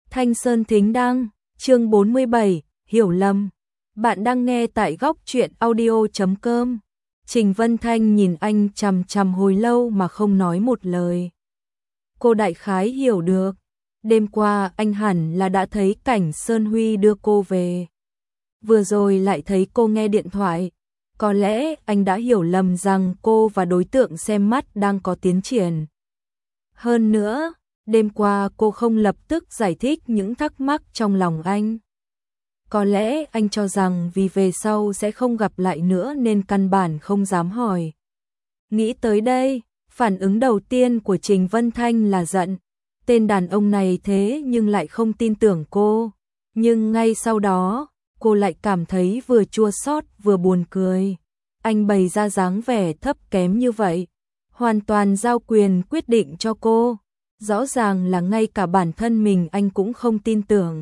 Thanh Sơn Thính Đăng, chương 47, hiểu lầm. Bạn đang nghe tại góc truyện audio.com. Trình Vân Thanh nhìn anh chằm chằm hồi lâu mà không nói một lời. Cô đại khái hiểu được, đêm qua anh hẳn là đã thấy cảnh Sơn Huy đưa cô về. Vừa rồi lại thấy cô nghe điện thoại, có lẽ anh đã hiểu lầm rằng cô và đối tượng xem mắt đang có tiến triển. Hơn nữa, đêm qua cô không lập tức giải thích những thắc mắc trong lòng anh. Có lẽ anh cho rằng vì về sau sẽ không gặp lại nữa nên căn bản không dám hỏi. Nghĩ tới đây, phản ứng đầu tiên của Trình Vân Thanh là giận. Tên đàn ông này thế nhưng lại không tin tưởng cô. Nhưng ngay sau đó, cô lại cảm thấy vừa chua xót vừa buồn cười. Anh bày ra dáng vẻ thấp kém như vậy, hoàn toàn giao quyền quyết định cho cô. Rõ ràng là ngay cả bản thân mình anh cũng không tin tưởng.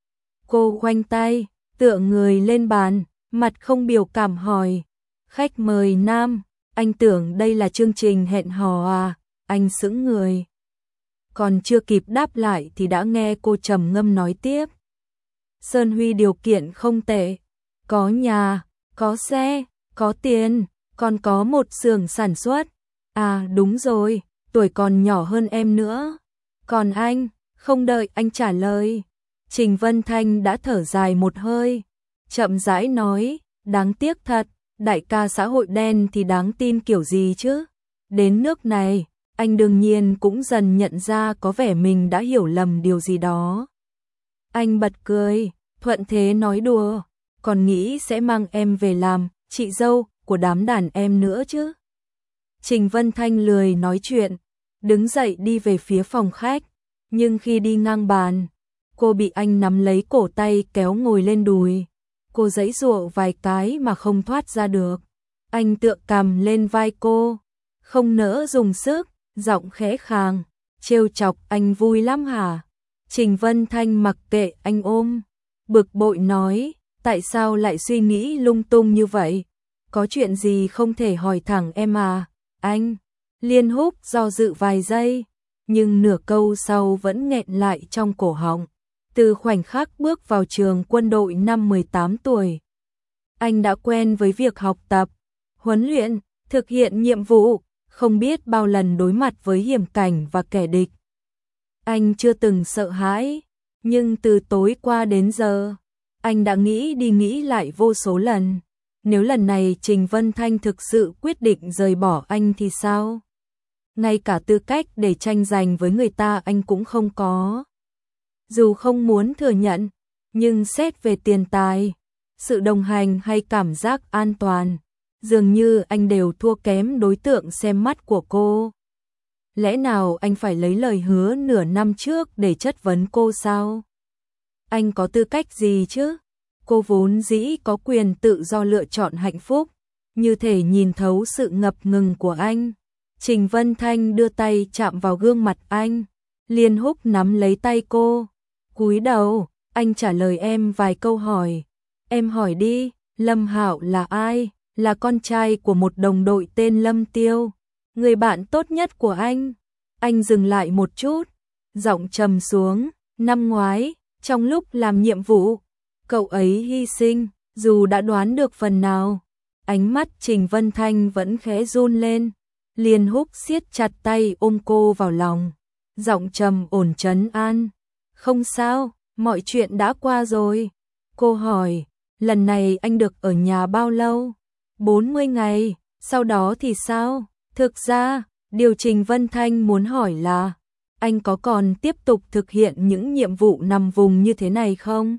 Cô khoanh tay, tựa người lên bàn, mặt không biểu cảm hỏi. Khách mời nam, anh tưởng đây là chương trình hẹn hò à? Anh sững người. Còn chưa kịp đáp lại thì đã nghe cô trầm ngâm nói tiếp. Sơn Huy điều kiện không tệ, có nhà, có xe, có tiền, còn có một xưởng sản xuất. À đúng rồi, tuổi còn nhỏ hơn em nữa. Còn anh, không đợi anh trả lời, Trình Vân Thanh đã thở dài một hơi, chậm rãi nói, đáng tiếc thật, đại ca xã hội đen thì đáng tin kiểu gì chứ. Đến nước này, anh đương nhiên cũng dần nhận ra có vẻ mình đã hiểu lầm điều gì đó. Anh bật cười, thuận thế nói đùa, còn nghĩ sẽ mang em về làm chị dâu của đám đàn em nữa chứ. Trình Vân Thanh lười nói chuyện, đứng dậy đi về phía phòng khách, nhưng khi đi ngang bàn, cô bị anh nắm lấy cổ tay kéo ngồi lên đùi. Cô giãy giụa vài cái mà không thoát ra được. Anh tựa cằm lên vai cô, không nỡ dùng sức, giọng khẽ khàng, trêu chọc anh vui lắm hả? Trình Vân Thanh mặc kệ anh ôm, bực bội nói, tại sao lại suy nghĩ lung tung như vậy? Có chuyện gì không thể hỏi thẳng em à? Anh, Liên Húc do dự vài giây, nhưng nửa câu sau vẫn nghẹn lại trong cổ họng. Từ khoảnh khắc bước vào trường quân đội năm 18 tuổi, anh đã quen với việc học tập, huấn luyện, thực hiện nhiệm vụ, không biết bao lần đối mặt với hiểm cảnh và kẻ địch. Anh chưa từng sợ hãi, nhưng từ tối qua đến giờ, anh đã nghĩ đi nghĩ lại vô số lần. Nếu lần này Trình Vân Thanh thực sự quyết định rời bỏ anh thì sao? Ngay cả tư cách để tranh giành với người ta anh cũng không có. Dù không muốn thừa nhận, nhưng xét về tiền tài, sự đồng hành hay cảm giác an toàn, dường như anh đều thua kém đối tượng xem mắt của cô. Lẽ nào anh phải lấy lời hứa nửa năm trước để chất vấn cô sao? Anh có tư cách gì chứ? Cô vốn dĩ có quyền tự do lựa chọn hạnh phúc, như thể nhìn thấu sự ngập ngừng của anh. Trình Vân Thanh đưa tay chạm vào gương mặt anh, Liên Húc nắm lấy tay cô, cúi đầu, anh trả lời em vài câu hỏi. Em hỏi đi, Lâm Hạo là ai? Là con trai của một đồng đội tên Lâm Tiêu, người bạn tốt nhất của anh. Anh dừng lại một chút, giọng trầm xuống, năm ngoái, trong lúc làm nhiệm vụ, cậu ấy hy sinh, dù đã đoán được phần nào. Ánh mắt Trình Vân Thanh vẫn khẽ run lên. Liên Húc siết chặt tay ôm cô vào lòng, giọng trầm ổn trấn an. Không sao, mọi chuyện đã qua rồi. Cô hỏi, lần này anh được ở nhà bao lâu? 40 ngày, sau đó thì sao? Thực ra, điều Trình Vân Thanh muốn hỏi là, anh có còn tiếp tục thực hiện những nhiệm vụ nằm vùng như thế này không?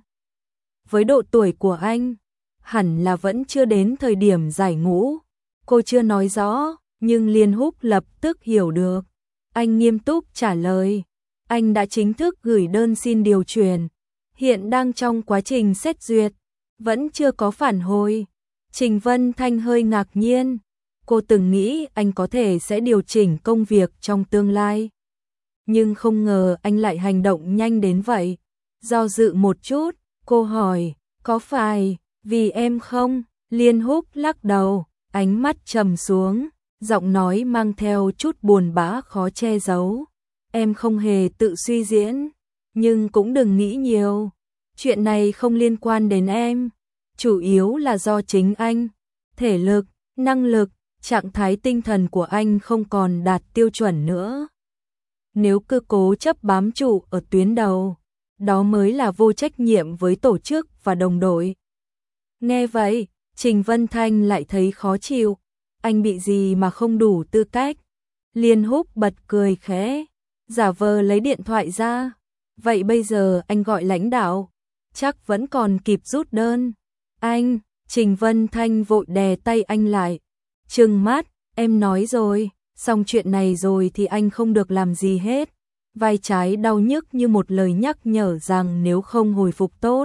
Với độ tuổi của anh, hẳn là vẫn chưa đến thời điểm giải ngũ. Cô chưa nói rõ, nhưng Liên Húc lập tức hiểu được. Anh nghiêm túc trả lời, anh đã chính thức gửi đơn xin điều chuyển, hiện đang trong quá trình xét duyệt, vẫn chưa có phản hồi. Trình Vân Thanh hơi ngạc nhiên, cô từng nghĩ anh có thể sẽ điều chỉnh công việc trong tương lai. Nhưng không ngờ anh lại hành động nhanh đến vậy. Do dự một chút, cô hỏi, có phải vì em không? Liên Húc lắc đầu, ánh mắt trầm xuống, giọng nói mang theo chút buồn bã khó che giấu. Em không hề tự suy diễn, Nhưng cũng đừng nghĩ nhiều, chuyện này không liên quan đến em, chủ yếu là do chính anh, thể lực, năng lực, trạng thái tinh thần của anh không còn đạt tiêu chuẩn nữa. Nếu cứ cố chấp bám trụ ở tuyến đầu, đó mới là vô trách nhiệm với tổ chức và đồng đội. Nghe vậy, Trình Vân Thanh lại thấy khó chịu, anh bị gì mà không đủ tư cách. Liên Húc bật cười khẽ, giả vờ lấy điện thoại ra. Vậy bây giờ anh gọi lãnh đạo, chắc vẫn còn kịp rút đơn. Anh, Trình Vân Thanh vội đè tay anh lại. Trừng mắt, em nói rồi, xong chuyện này rồi thì anh không được làm gì hết. Vai trái đau nhức như một lời nhắc nhở rằng nếu không hồi phục tốt,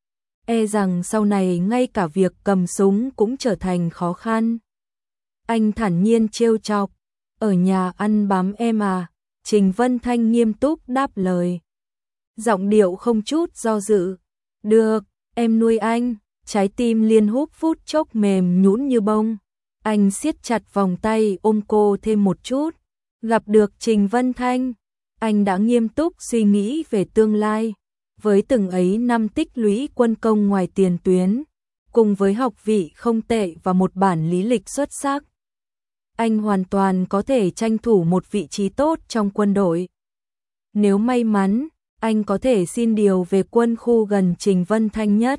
e rằng sau này ngay cả việc cầm súng cũng trở thành khó khăn. Anh thản nhiên trêu chọc, ở nhà ăn bám em à? Trình Vân Thanh nghiêm túc đáp lời. Giọng điệu không chút do dự. Được, em nuôi anh. Trái tim Liên Húc phút chốc mềm nhũn như bông. Anh siết chặt vòng tay ôm cô thêm một chút. Gặp được Trình Vân Thanh, anh đã nghiêm túc suy nghĩ về tương lai. Với từng ấy năm tích lũy quân công ngoài tiền tuyến, cùng với học vị không tệ và một bản lý lịch xuất sắc, anh hoàn toàn có thể tranh thủ một vị trí tốt trong quân đội. Nếu may mắn, anh có thể xin điều về quân khu gần Trình Vân Thanh nhất.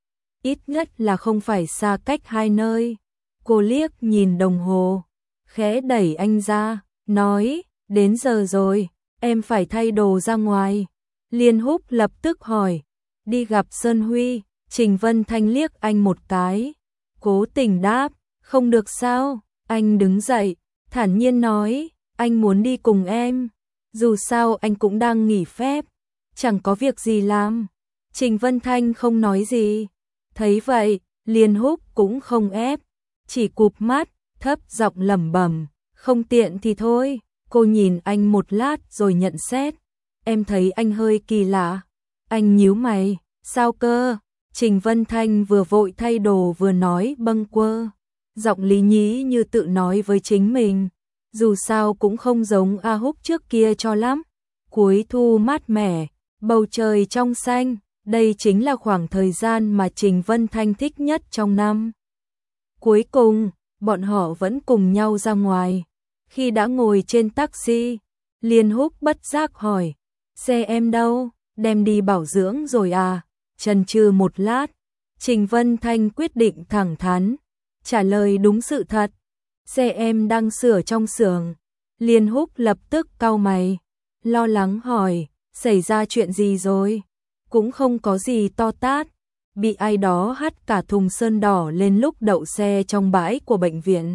Ít nhất là không phải xa cách hai nơi. Cô liếc nhìn đồng hồ, khẽ đẩy anh ra, nói, đến giờ rồi, em phải thay đồ ra ngoài. Liên Húc lập tức hỏi, đi gặp Sơn Huy. Trình Vân Thanh liếc anh một cái, cố tình đáp, không được sao. Anh đứng dậy, thản nhiên nói, anh muốn đi cùng em. Dù sao anh cũng đang nghỉ phép, chẳng có việc gì làm. Trình Vân Thanh không nói gì. Thấy vậy, Liên Húc cũng không ép, chỉ cụp mắt, thấp giọng lẩm bẩm, không tiện thì thôi. Cô nhìn anh một lát rồi nhận xét, em thấy anh hơi kỳ lạ. Anh nhíu mày, sao cơ? Trình Vân Thanh vừa vội thay đồ vừa nói bâng quơ, giọng lý nhí như tự nói với chính mình, dù sao cũng không giống A Húc trước kia cho lắm. Cuối thu mát mẻ, bầu trời trong xanh, đây chính là khoảng thời gian mà Trình Vân Thanh thích nhất trong năm. Cuối cùng, bọn họ vẫn cùng nhau ra ngoài. Khi đã ngồi trên taxi, Liên Húc bất giác hỏi, xe em đâu, đem đi bảo dưỡng rồi à? Chần chừ một lát, Trình Vân Thanh quyết định thẳng thắn, trả lời đúng sự thật, xe em đang sửa trong xưởng. Liên Húc lập tức cau mày, lo lắng hỏi, xảy ra chuyện gì rồi? Cũng không có gì to tát, bị ai đó hắt cả thùng sơn đỏ lên lúc đậu xe trong bãi của bệnh viện.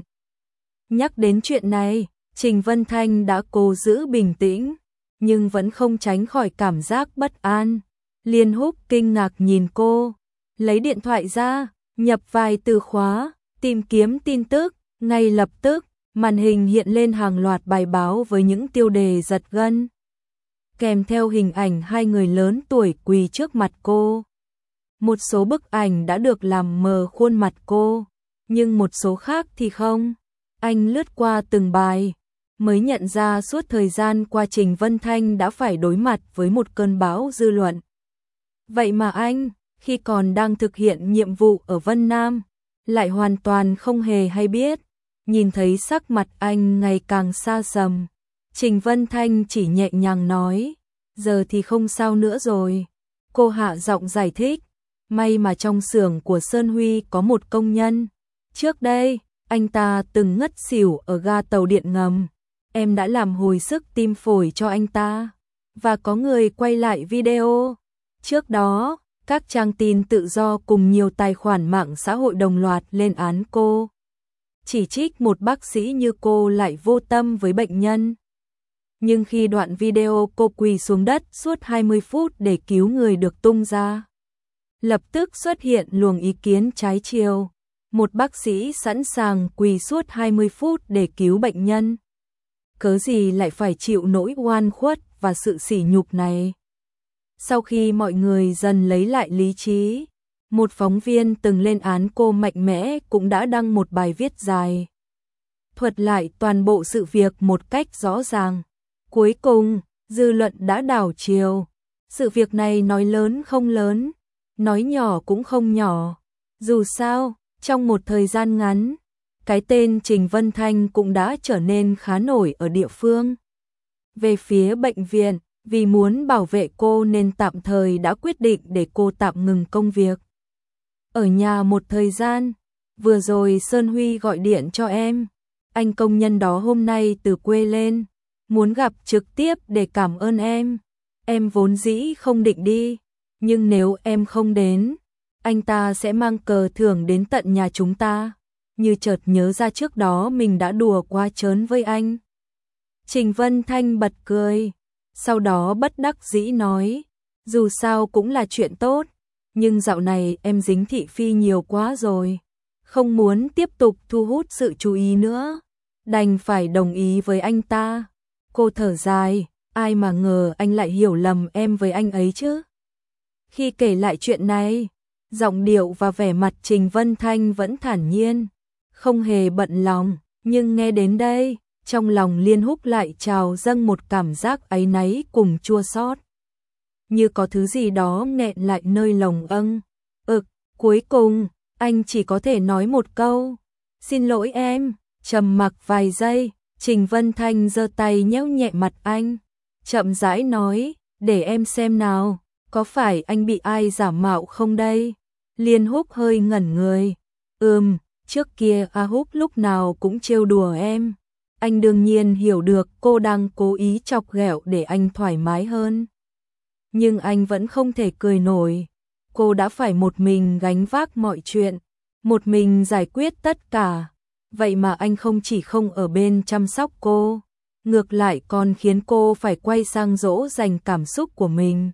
Nhắc đến chuyện này, Trình Vân Thanh đã cố giữ bình tĩnh, nhưng vẫn không tránh khỏi cảm giác bất an. Liên Húc kinh ngạc nhìn cô, lấy điện thoại ra, nhập vài từ khóa, tìm kiếm tin tức, ngay lập tức, màn hình hiện lên hàng loạt bài báo với những tiêu đề giật gân, kèm theo hình ảnh hai người lớn tuổi quỳ trước mặt cô. Một số bức ảnh đã được làm mờ khuôn mặt cô, nhưng một số khác thì không. Anh lướt qua từng bài, mới nhận ra suốt thời gian qua Trình Vân Thanh đã phải đối mặt với một cơn bão dư luận. Vậy mà anh, khi còn đang thực hiện nhiệm vụ ở Vân Nam, lại hoàn toàn không hề hay biết. Nhìn thấy sắc mặt anh ngày càng xa sầm, Trình Vân Thanh chỉ nhẹ nhàng nói, giờ thì không sao nữa rồi. Cô hạ giọng giải thích, may mà trong xưởng của Sơn Huy có một công nhân. Trước đây, anh ta từng ngất xỉu ở ga tàu điện ngầm. Em đã làm hồi sức tim phổi cho anh ta, và có người quay lại video. Trước đó, các trang tin tự do cùng nhiều tài khoản mạng xã hội đồng loạt lên án cô. Chỉ trích một bác sĩ như cô lại vô tâm với bệnh nhân. Nhưng khi đoạn video cô quỳ xuống đất suốt 20 phút để cứu người được tung ra, lập tức xuất hiện luồng ý kiến trái chiều. Một bác sĩ sẵn sàng quỳ suốt 20 phút để cứu bệnh nhân, cớ gì lại phải chịu nỗi oan khuất và sự sỉ nhục này? Sau khi mọi người dần lấy lại lý trí, một phóng viên từng lên án cô mạnh mẽ cũng đã đăng một bài viết dài, thuật lại toàn bộ sự việc một cách rõ ràng. Cuối cùng, dư luận đã đảo chiều. Sự việc này nói lớn không lớn, nói nhỏ cũng không nhỏ. Dù sao, trong một thời gian ngắn, cái tên Trình Vân Thanh cũng đã trở nên khá nổi ở địa phương. Về phía bệnh viện, vì muốn bảo vệ cô nên tạm thời đã quyết định để cô tạm ngừng công việc ở nhà một thời gian. Vừa rồi Sơn Huy gọi điện cho em, anh công nhân đó hôm nay từ quê lên, muốn gặp trực tiếp để cảm ơn em. Em vốn dĩ không định đi, nhưng nếu em không đến, anh ta sẽ mang cờ thưởng đến tận nhà chúng ta. Như chợt nhớ ra trước đó mình đã đùa quá trớn với anh. Trình Vân Thanh bật cười, sau đó bất đắc dĩ nói, dù sao cũng là chuyện tốt, nhưng dạo này em dính thị phi nhiều quá rồi, không muốn tiếp tục thu hút sự chú ý nữa, đành phải đồng ý với anh ta. Cô thở dài, ai mà ngờ anh lại hiểu lầm em với anh ấy chứ. Khi kể lại chuyện này, giọng điệu và vẻ mặt Trình Vân Thanh vẫn thản nhiên, không hề bận lòng, nhưng nghe đến đây, trong lòng Liên Húc lại trào dâng một cảm giác áy náy cùng chua xót. Như có thứ gì đó nghẹn lại nơi lồng âng. Cuối cùng, anh chỉ có thể nói một câu, xin lỗi em. Trầm mặc vài giây, Trình Vân Thanh giơ tay nhéo nhẹ mặt anh, chậm rãi nói, để em xem nào, có phải anh bị ai giả mạo không đây? Liên Húc hơi ngẩn người, trước kia A Húc lúc nào cũng trêu đùa em. Anh đương nhiên hiểu được cô đang cố ý chọc ghẹo để anh thoải mái hơn. Nhưng anh vẫn không thể cười nổi. Cô đã phải một mình gánh vác mọi chuyện, một mình giải quyết tất cả. Vậy mà anh không chỉ không ở bên chăm sóc cô, ngược lại còn khiến cô phải quay sang dỗ dành cảm xúc của mình.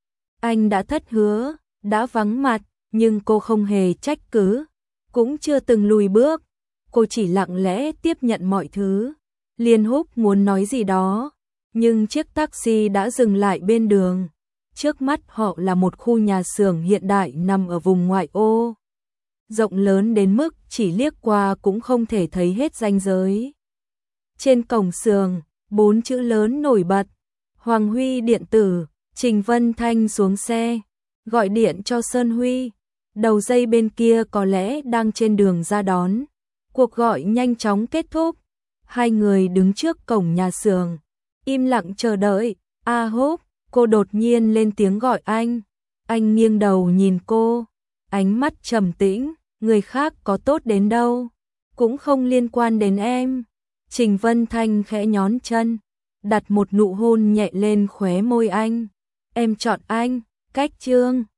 Anh đã thất hứa, đã vắng mặt, nhưng cô không hề trách cứ, cũng chưa từng lùi bước. Cô chỉ lặng lẽ tiếp nhận mọi thứ. Liên Húc muốn nói gì đó, nhưng chiếc taxi đã dừng lại bên đường. Trước mắt họ là một khu nhà xưởng hiện đại nằm ở vùng ngoại ô, rộng lớn đến mức chỉ liếc qua cũng không thể thấy hết ranh giới. Trên cổng xưởng, 4 chữ lớn nổi bật, Hoàng Huy điện tử. Trình Vân Thanh xuống xe, gọi điện cho Sơn Huy. Đầu dây bên kia có lẽ đang trên đường ra đón. Cuộc gọi nhanh chóng kết thúc. Hai người đứng trước cổng nhà xưởng, im lặng chờ đợi. A Húc, cô đột nhiên lên tiếng gọi anh. Anh nghiêng đầu nhìn cô, ánh mắt trầm tĩnh, người khác có tốt đến đâu, cũng không liên quan đến em. Trình Vân Thanh khẽ nhón chân, đặt một nụ hôn nhẹ lên khóe môi anh. Em chọn anh, cách chương